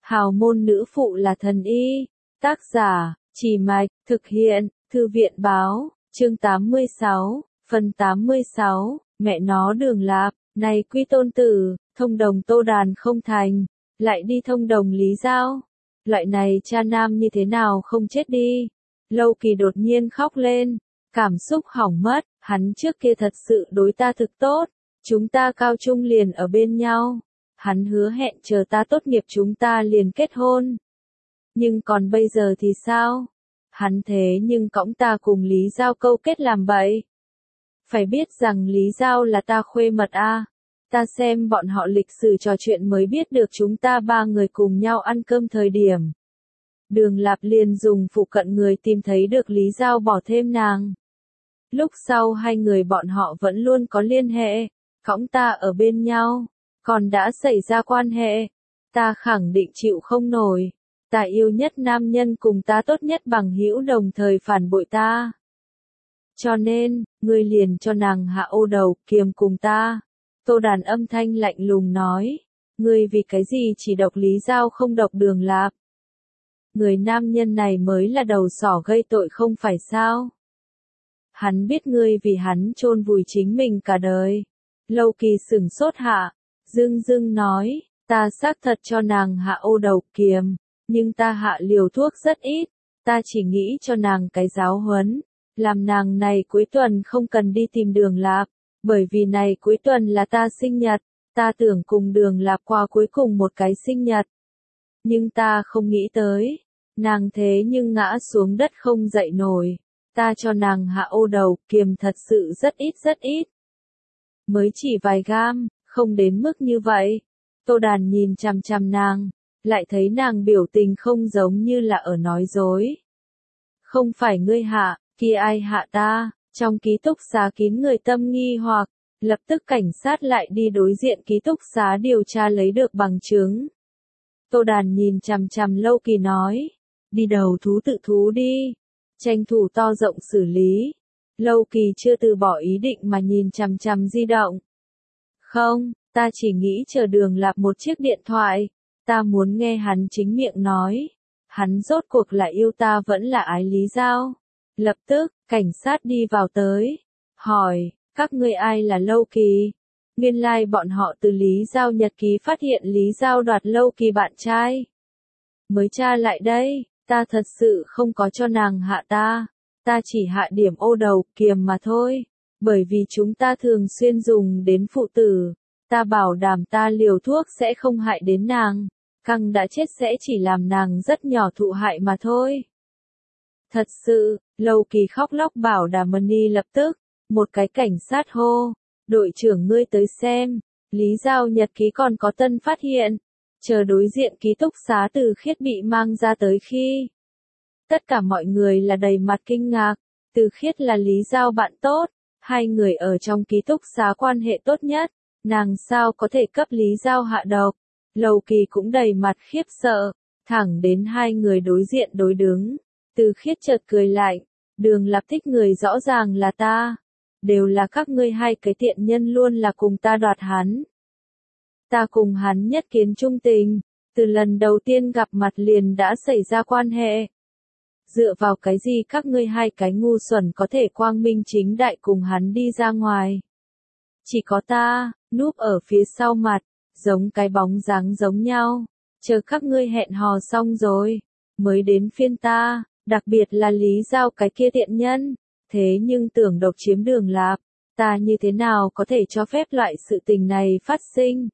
Hào môn nữ phụ là thần y. Tác giả, Trì Mạch, thực hiện, Thư viện Báo, chương 86, phần 86, mẹ nó Đường Lạp, này Quy Tôn tử, thông đồng Tô Đàn không thành, lại đi thông đồng Lý Giao. Loại này cha nam như thế nào không chết đi. Lâu Kỳ đột nhiên khóc lên, cảm xúc hỏng mất, hắn trước kia thật sự đối ta thực tốt, chúng ta cao trung liền ở bên nhau, hắn hứa hẹn chờ ta tốt nghiệp chúng ta liền kết hôn. Nhưng còn bây giờ thì sao? Hắn thế nhưng cõng ta cùng Lý Giao câu kết làm bậy. Phải biết rằng Lý Giao là ta khuê mật a. Ta xem bọn họ lịch sử trò chuyện mới biết được chúng ta ba người cùng nhau ăn cơm thời điểm. Đường Lạp liền dùng phụ cận người tìm thấy được Lý Giao bỏ thêm nàng. Lúc sau hai người bọn họ vẫn luôn có liên hệ, cõng ta ở bên nhau, còn đã xảy ra quan hệ. Ta khẳng định chịu không nổi. Ta yêu nhất nam nhân cùng ta tốt nhất bằng hữu đồng thời phản bội ta. Cho nên, ngươi liền cho nàng hạ ô đầu kiềm cùng ta. Tô Đàn âm thanh lạnh lùng nói. Ngươi vì cái gì chỉ độc Lý Giao không độc Đường Lạp? Người nam nhân này mới là đầu sỏ gây tội không phải sao? Hắn biết ngươi vì hắn chôn vùi chính mình cả đời. Lâu Kỳ sửng sốt hạ, dưng nói, ta xác thật cho nàng hạ ô đầu kiềm, nhưng ta hạ liều thuốc rất ít, ta chỉ nghĩ cho nàng cái giáo huấn, làm nàng này cuối tuần không cần đi tìm Đường Lạp, bởi vì này cuối tuần là ta sinh nhật, ta tưởng cùng Đường Lạp qua cuối cùng một cái sinh nhật. Nhưng ta không nghĩ tới, nàng thế nhưng ngã xuống đất không dậy nổi, ta cho nàng hạ ô đầu kiềm thật sự rất ít. Mới chỉ vài gam, không đến mức như vậy. Tô Đàn nhìn chằm chằm nàng, lại thấy nàng biểu tình không giống như là ở nói dối. Không phải ngươi hạ, kia ai hạ ta? Trong ký túc xá kín người tâm nghi hoặc, lập tức cảnh sát lại đi đối diện ký túc xá điều tra lấy được bằng chứng. Tô Đàn nhìn chằm chằm Lâu Kỳ nói, đi đầu thú tự thú đi, tranh thủ to rộng xử lý. Lâu Kỳ chưa từ bỏ ý định mà nhìn chằm chằm di động. Không, ta chỉ nghĩ chờ Đường Lạp một chiếc điện thoại, ta muốn nghe hắn chính miệng nói, hắn rốt cuộc là yêu ta vẫn là ái Lý Giao. Lập tức, cảnh sát đi vào tới, hỏi, các ngươi ai là Lâu Kỳ? Nguyên lai bọn họ từ Lý Giao nhật ký phát hiện Lý Giao đoạt Lâu Kỳ bạn trai. Mới tra lại đây, ta thật sự không có cho nàng hạ ta chỉ hạ điểm ô đầu kiềm mà thôi, bởi vì chúng ta thường xuyên dùng đến phụ tử, ta bảo đảm ta liều thuốc sẽ không hại đến nàng, căng đã chết sẽ chỉ làm nàng rất nhỏ thụ hại mà thôi. Thật sự, Lâu Kỳ khóc lóc bảo đảm Mani lập tức, một cái cảnh sát hô, đội trưởng ngươi tới xem, Lý Giao nhật ký còn có tân phát hiện, chờ đối diện ký túc xá Từ Khiết bị mang ra tới khi. Tất cả mọi người là đầy mặt kinh ngạc, Từ Khiết là Lý Giao bạn tốt, hai người ở trong ký túc xá quan hệ tốt nhất, nàng sao có thể cấp Lý Giao hạ độc. Lâu Kỳ cũng đầy mặt khiếp sợ, thẳng đến hai người đối diện đối đứng. Từ Khiết chợt cười lạnh, Đường Lạp thích người rõ ràng là ta, đều là các ngươi hai cái tiện nhân luôn là cùng ta đoạt hắn. Ta cùng hắn nhất kiến trung tình, từ lần đầu tiên gặp mặt liền đã xảy ra quan hệ. Dựa vào cái gì các ngươi hai cái ngu xuẩn có thể quang minh chính đại cùng hắn đi ra ngoài? Chỉ có ta, núp ở phía sau mặt, giống cái bóng dáng giống nhau, chờ các ngươi hẹn hò xong rồi, mới đến phiên ta, đặc biệt là Lý Giao cái kia tiện nhân, thế nhưng tưởng độc chiếm Đường Lạp, ta như thế nào có thể cho phép loại sự tình này phát sinh?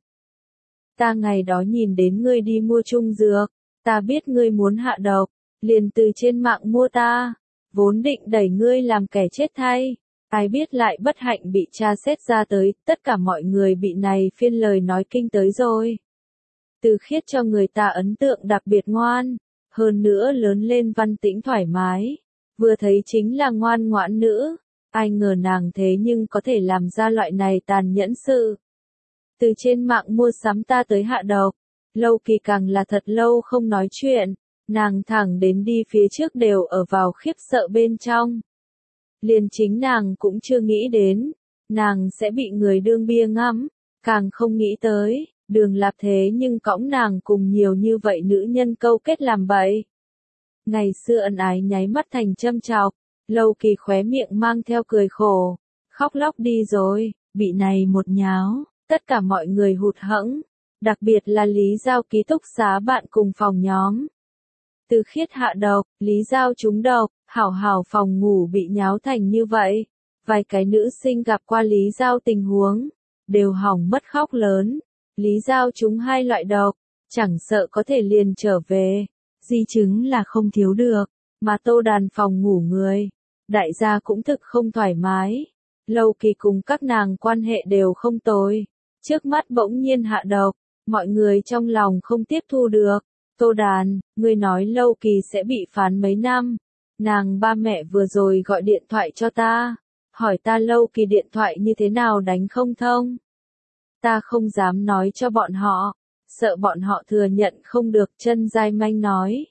Ta ngày đó nhìn đến ngươi đi mua trung dược, ta biết ngươi muốn hạ độc, liền từ trên mạng mua ta, vốn định đẩy ngươi làm kẻ chết thay, ai biết lại bất hạnh bị tra xét ra tới, tất cả mọi người bị này phiên lời nói kinh tới rồi. Từ Khiết cho người ta ấn tượng đặc biệt ngoan, hơn nữa lớn lên văn tĩnh thoải mái, vừa thấy chính là ngoan ngoãn nữ, ai ngờ nàng thế nhưng có thể làm ra loại này tàn nhẫn sự. Từ trên mạng mua sắm ta tới hạ độc, Lâu Kỳ càng là thật lâu không nói chuyện, nàng thẳng đến đi phía trước đều ở vào khiếp sợ bên trong. Liền chính nàng cũng chưa nghĩ đến, nàng sẽ bị người đương bia ngắm, càng không nghĩ tới, Đường Lạp thế nhưng cõng nàng cùng nhiều như vậy nữ nhân câu kết làm bậy. Ngày xưa ân ái nháy mắt thành châm chọc, Lâu Kỳ khóe miệng mang theo cười khổ, khóc lóc đi rồi, bị này một nháo, tất cả mọi người hụt hẫng, đặc biệt là Lý Giao ký túc xá bạn cùng phòng nhóm. Từ Khiết hạ độc, Lý Giao trúng độc, hảo hảo phòng ngủ bị nháo thành như vậy. Vài cái nữ sinh gặp qua Lý Giao tình huống, đều hỏng mất khóc lớn. Lý Giao trúng 2 loại độc, chẳng sợ có thể liền trở về. Di chứng là không thiếu được, mà Tô Đàn phòng ngủ người. Đại gia cũng thực không thoải mái. Lâu Kỳ cùng các nàng quan hệ đều không tồi. Trước mắt bỗng nhiên hạ độc, mọi người trong lòng không tiếp thu được. Tô Đàn, ngươi nói Lâu Kỳ sẽ bị phán mấy năm. Nàng ba mẹ vừa rồi gọi điện thoại cho ta, hỏi ta Lâu Kỳ điện thoại như thế nào đánh không thông. Ta không dám nói cho bọn họ, sợ bọn họ thừa nhận không được. Chân Giai Manh nói.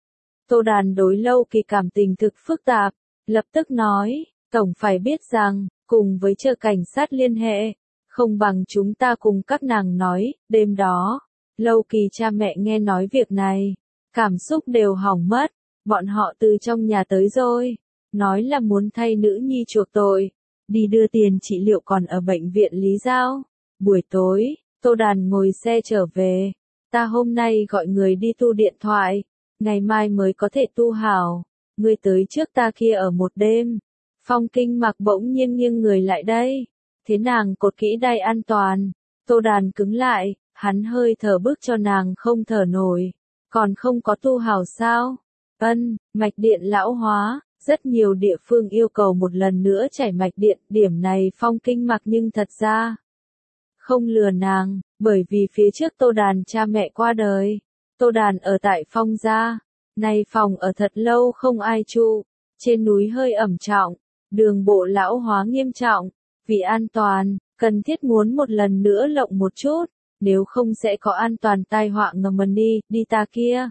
Tô Đàn đối Lâu Kỳ cảm tình thực phức tạp, lập tức nói, tổng phải biết rằng, cùng với chờ cảnh sát liên hệ, không bằng chúng ta cùng các nàng nói. Đêm đó, Lâu Kỳ cha mẹ nghe nói việc này, cảm xúc đều hỏng mất, bọn họ từ trong nhà tới rồi, nói là muốn thay nữ nhi chuộc tội, đi đưa tiền trị liệu còn ở bệnh viện Lý Giao. Buổi tối, Tô Đàn ngồi xe trở về, ta hôm nay gọi người đi tu điện thoại, ngày mai mới có thể tu hảo, ngươi tới trước ta kia ở một đêm. Phong Kinh Mặc bỗng nhiên nghiêng người lại đây, thế nàng cột kỹ đai an toàn. Tô Đàn cứng lại, hắn hơi thở bức cho nàng không thở nổi, còn không có tu hảo sao? Mạch điện lão hóa, rất nhiều địa phương yêu cầu một lần nữa chảy mạch điện, điểm này Phong Kinh Mặc nhưng thật ra không lừa nàng, bởi vì phía trước Tô Đàn cha mẹ qua đời, Tô Đàn ở tại Phong gia, nay phòng ở thật lâu không ai trụ, trên núi hơi ẩm trọng, đường bộ lão hóa nghiêm trọng, vì an toàn, cần thiết muốn một lần nữa lộng một chút, nếu không sẽ có an toàn tai họa ngầm đi ta kia.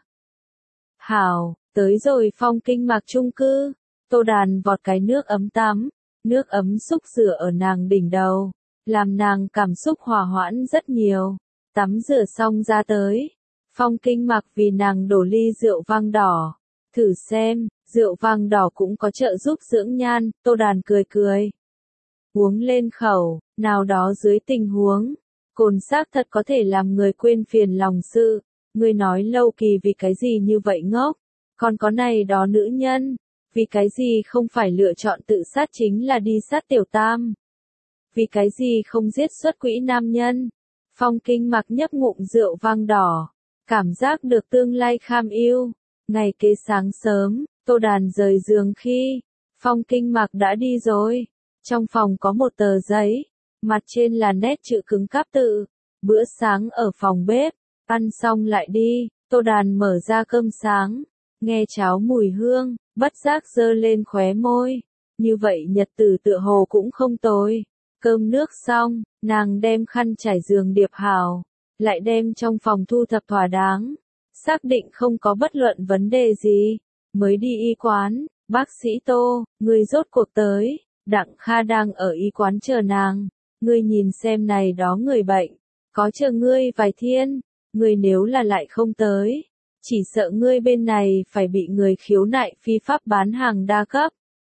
Hảo, tới rồi Phong Kinh Mặc chung cư, Tô Đàn vọt cái nước ấm tắm, nước ấm xúc rửa ở nàng đỉnh đầu, làm nàng cảm xúc hòa hoãn rất nhiều. Tắm rửa xong ra tới, Phong Kinh Mặc vì nàng đổ ly rượu vang đỏ, thử xem, rượu vang đỏ cũng có trợ giúp dưỡng nhan. Tô Đàn cười cười, uống lên khẩu, nào đó dưới tình huống, cồn xác thật có thể làm người quên phiền lòng sự. Ngươi nói Lâu Kỳ vì cái gì như vậy ngốc, còn có này đó nữ nhân, vì cái gì không phải lựa chọn tự sát chính là đi sát Tiểu Tam, vì cái gì không giết xuất quỹ nam nhân. Phong Kinh Mặc nhấp ngụm rượu vang đỏ, cảm giác được tương lai kham ưu. Ngày kế sáng sớm, Tô Đàn rời giường khi Phong Kinh Mặc đã đi rồi. Trong phòng có một tờ giấy, mặt trên là nét chữ cứng cáp tự, bữa sáng ở phòng bếp, ăn xong lại đi. Tô Đàn mở ra cơm sáng, nghe cháo mùi hương, bất giác giơ lên khóe môi. Như vậy nhật tử tựa hồ cũng không tồi. Cơm nước xong, nàng đem khăn trải giường điệp hảo, lại đem trong phòng thu thập thỏa đáng, xác định không có bất luận vấn đề gì, mới đi y quán. Bác sĩ Tô, ngươi rốt cuộc tới. Đặng Kha đang ở y quán chờ nàng. Ngươi nhìn xem này đó người bệnh, có chờ ngươi vài thiên, ngươi nếu là lại không tới, chỉ sợ ngươi bên này phải bị người khiếu nại phi pháp bán hàng đa cấp.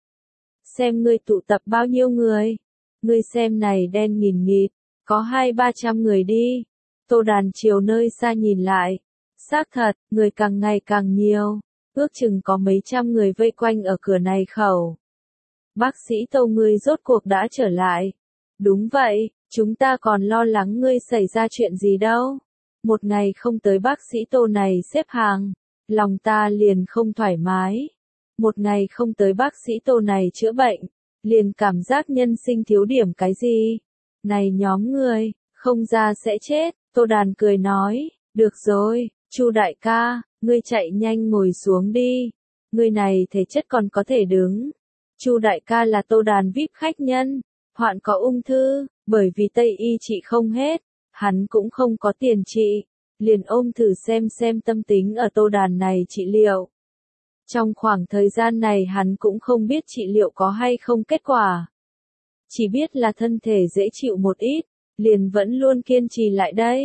Xem ngươi tụ tập bao nhiêu người, ngươi xem này đen nghìn nghịt, có 200-300 người đi. Tô Đàn chiều nơi xa nhìn lại, xác thật, người càng ngày càng nhiều, ước chừng có mấy trăm người vây quanh ở cửa này khẩu. Bác sĩ Tô, ngươi rốt cuộc đã trở lại. Đúng vậy, chúng ta còn lo lắng ngươi xảy ra chuyện gì đâu. Một ngày không tới bác sĩ Tô này xếp hàng, lòng ta liền không thoải mái. Một ngày không tới bác sĩ Tô này chữa bệnh, liền cảm giác nhân sinh thiếu điểm cái gì. Này nhóm người, không ra sẽ chết. Tô Đàn cười nói, được rồi, Chu đại ca, ngươi chạy nhanh ngồi xuống đi. Ngươi này thể chất còn có thể đứng. Chu đại ca là Tô Đàn VIP khách nhân, hoạn có ung thư, bởi vì Tây y trị không hết, hắn cũng không có tiền trị, liền ôm thử xem tâm tính ở Tô Đàn này trị liệu. Trong khoảng thời gian này hắn cũng không biết trị liệu có hay không kết quả, chỉ biết là thân thể dễ chịu một ít, liền vẫn luôn kiên trì lại đây.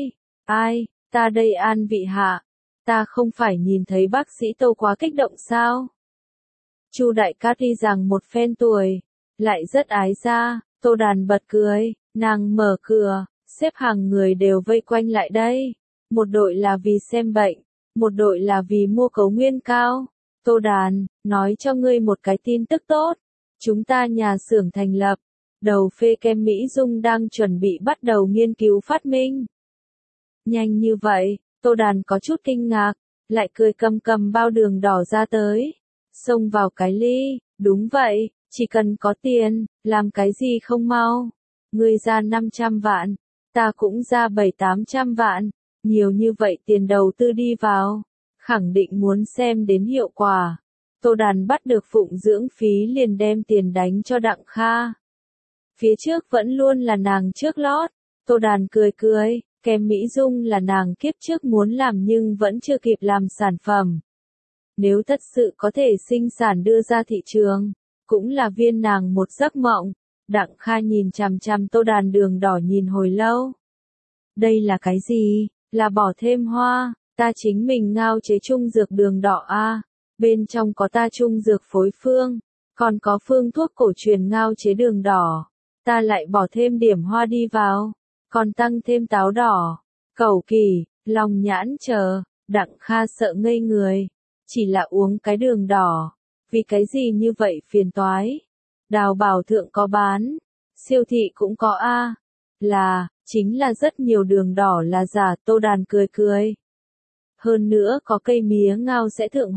Ai, ta đây An vị hạ. Ta không phải nhìn thấy bác sĩ Tô quá kích động sao? Chu Đại Cát tuy rằng một phen tuổi, lại rất ái gia, Tô Đàn bật cười, nàng mở cửa, xếp hàng người đều vây quanh lại đây. Một đội là vì xem bệnh, một đội là vì mua cấu nguyên cao. Tô Đàn, nói cho ngươi một cái tin tức tốt. Chúng ta nhà xưởng thành lập, đầu phê kem Mỹ Dung đang chuẩn bị bắt đầu nghiên cứu phát minh. Nhanh như vậy, Tô Đàn có chút kinh ngạc, lại cười cầm bao đường đỏ ra tới. Xông vào cái ly, đúng vậy, chỉ cần có tiền, làm cái gì không mau. Ngươi ra 500 vạn, ta cũng ra 700-800 vạn, nhiều như vậy tiền đầu tư đi vào, khẳng định muốn xem đến hiệu quả. Tô Đàn bắt được phụng dưỡng phí liền đem tiền đánh cho Đặng Kha. Phía trước vẫn luôn là nàng trước lót, Tô Đàn cười, kem Mỹ Dung là nàng kiếp trước muốn làm nhưng vẫn chưa kịp làm sản phẩm. Nếu thật sự có thể sinh sản đưa ra thị trường, cũng là viên nàng một giấc mộng. Đặng Kha nhìn chằm chằm Tô Đàn đường đỏ nhìn hồi lâu. Đây là cái gì? Là bỏ thêm hoa, ta chính mình ngao chế trung dược đường đỏ a, bên trong có ta trung dược phối phương, còn có phương thuốc cổ truyền ngao chế đường đỏ, ta lại bỏ thêm điểm hoa đi vào, còn tăng thêm táo đỏ, cẩu kỳ, lòng nhãn chờ. Đặng Kha sợ ngây người, chỉ là uống cái đường đỏ, vì cái gì như vậy phiền toái. Đào Bảo thượng có bán, siêu thị cũng có a. Chính là rất nhiều đường đỏ là giả. Tô Đàn cười. Hơn nữa có cây mía ngao sẽ thượng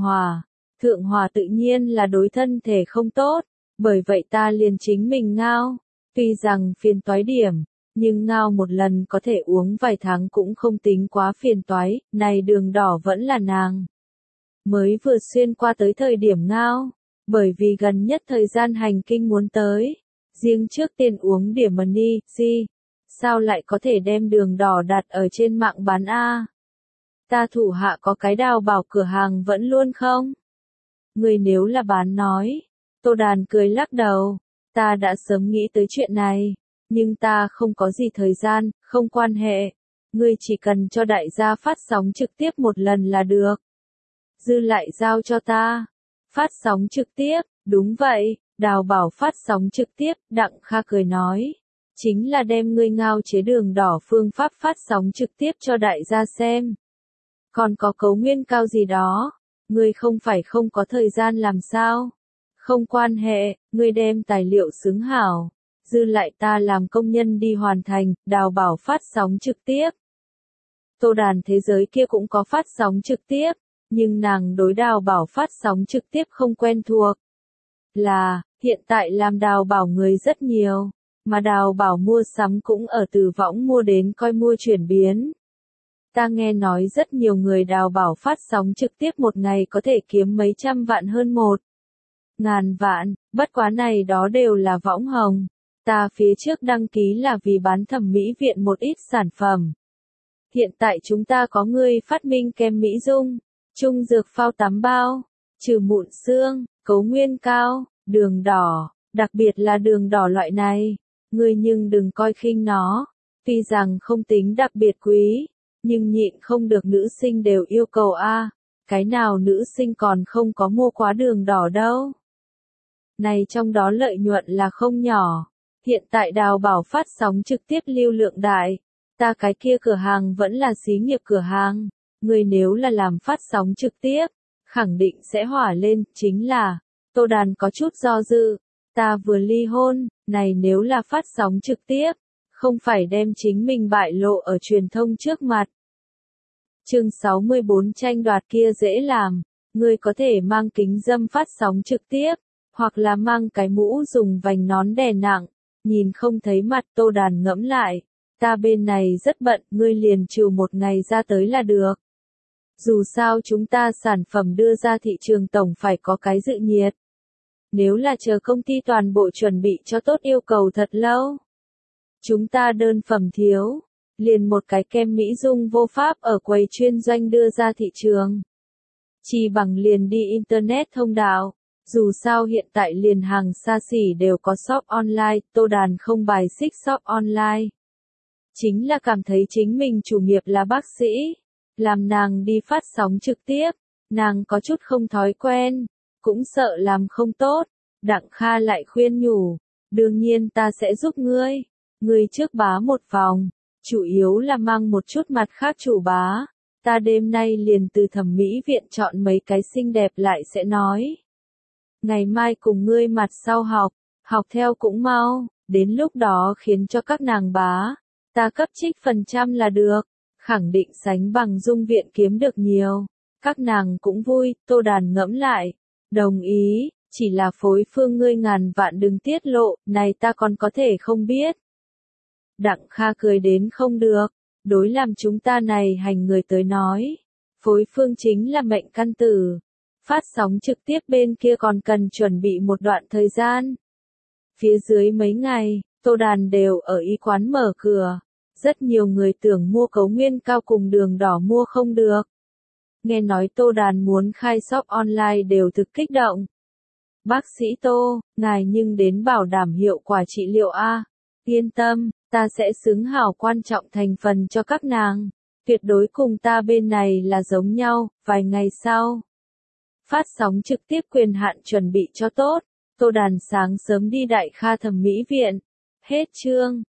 hòa tự nhiên là đối thân thể không tốt, bởi vậy ta liền chính mình ngao, tuy rằng phiền toái điểm, nhưng ngao một lần có thể uống vài tháng cũng không tính quá phiền toái. Này đường đỏ vẫn là nàng mới vừa xuyên qua tới thời điểm ngao, bởi vì gần nhất thời gian hành kinh muốn tới, riêng trước tiên uống điểm money, sao lại có thể đem đường đỏ đặt ở trên mạng bán a? Ta thủ hạ có cái Đào Bảo cửa hàng vẫn luôn không? Người nếu là bán nói. Tô Đàn cười lắc đầu, ta đã sớm nghĩ tới chuyện này, nhưng ta không có gì thời gian, không quan hệ. Ngươi chỉ cần cho đại gia phát sóng trực tiếp một lần là được. Dư lại giao cho ta. Phát sóng trực tiếp, đúng vậy, Đào Bảo phát sóng trực tiếp, Đặng Kha cười nói. Chính là đem ngươi ngao chế đường đỏ phương pháp phát sóng trực tiếp cho đại gia xem. Còn có cấu nguyên cao gì đó, ngươi không phải không có thời gian làm sao? Không quan hệ, ngươi đem tài liệu xứng hảo, dư lại ta làm công nhân đi hoàn thành. Đào Bảo phát sóng trực tiếp. Tô Đàn thế giới kia cũng có phát sóng trực tiếp, nhưng nàng đối Đào Bảo phát sóng trực tiếp không quen thuộc. Hiện tại làm Đào Bảo người rất nhiều, mà Đào Bảo mua sắm cũng ở từ võng mua đến coi mua chuyển biến. Ta nghe nói rất nhiều người Đào Bảo phát sóng trực tiếp một ngày có thể kiếm mấy trăm vạn hơn 1.000 vạn, bất quá này đó đều là võng hồng. Ta phía trước đăng ký là vì bán thẩm mỹ viện một ít sản phẩm. Hiện tại chúng ta có người phát minh kem Mỹ Dung, trung dược phao tắm bao, trừ mụn xương, cấu nguyên cao, đường đỏ, đặc biệt là đường đỏ loại này. Ngươi nhưng đừng coi khinh nó, tuy rằng không tính đặc biệt quý, nhưng nhịn không được nữ sinh đều yêu cầu a. Cái nào nữ sinh còn không có mua quá đường đỏ đâu. Này trong đó lợi nhuận là không nhỏ. Hiện tại Đào Bảo phát sóng trực tiếp lưu lượng đại, ta cái kia cửa hàng vẫn là xí nghiệp cửa hàng, người nếu là làm phát sóng trực tiếp, khẳng định sẽ hỏa lên. Chính là, Tô Đàn có chút do dự, ta vừa ly hôn, này nếu là phát sóng trực tiếp, không phải đem chính mình bại lộ ở truyền thông trước mặt. Chương 64 tranh đoạt kia dễ làm, ngươi có thể mang kính dâm phát sóng trực tiếp, hoặc là mang cái mũ dùng vành nón đè nặng, nhìn không thấy mặt. Tô Đàn ngẫm lại, ta bên này rất bận, ngươi liền trừ một ngày ra tới là được. Dù sao chúng ta sản phẩm đưa ra thị trường tổng phải có cái dự nhiệt. Nếu là chờ công ty toàn bộ chuẩn bị cho tốt yêu cầu thật lâu. Chúng ta đơn phẩm thiếu, liền một cái kem Mỹ Dung vô pháp ở quầy chuyên doanh đưa ra thị trường. Chỉ bằng liền đi Internet thông đạo, dù sao hiện tại liền hàng xa xỉ đều có shop online. Tô Đàn không bài xích shop online. chính là cảm thấy chính mình chủ nghiệp là bác sĩ. Làm nàng đi phát sóng trực tiếp, nàng có chút không thói quen, cũng sợ làm không tốt. Đặng Kha lại khuyên nhủ, đương nhiên ta sẽ giúp ngươi. Ngươi trước bá một vòng, chủ yếu là mang một chút mặt khác chủ bá. Ta đêm nay liền từ thẩm mỹ viện chọn mấy cái xinh đẹp lại sẽ nói. Ngày mai cùng ngươi mặt sau học theo cũng mau, đến lúc đó khiến cho các nàng bá. Ta cấp trích phần trăm là được, khẳng định sánh bằng Dung viện kiếm được nhiều. Các nàng cũng vui, Tô Đàn ngẫm lại. Đồng ý, chỉ là phối phương ngươi ngàn vạn đừng tiết lộ, này ta còn có thể không biết. Đặng Kha cười đến không được, đối làm chúng ta này hành người tới nói. Phối phương chính là mệnh căn tử. Phát sóng trực tiếp bên kia còn cần chuẩn bị một đoạn thời gian. Phía dưới mấy ngày, Tô Đàn đều ở y quán mở cửa. Rất nhiều người tưởng mua cấu nguyên cao cùng đường đỏ mua không được. Nghe nói Tô Đàn muốn khai shop online đều thực kích động. Bác sĩ Tô, ngài nhưng đến bảo đảm hiệu quả trị liệu A. Yên tâm, ta sẽ xứng hảo quan trọng thành phần cho các nàng. Tuyệt đối cùng ta bên này là giống nhau, vài ngày sau. Phát sóng trực tiếp quyền hạn chuẩn bị cho tốt. Tô Đàn sáng sớm đi Đại Kha thẩm mỹ viện. Hết chương.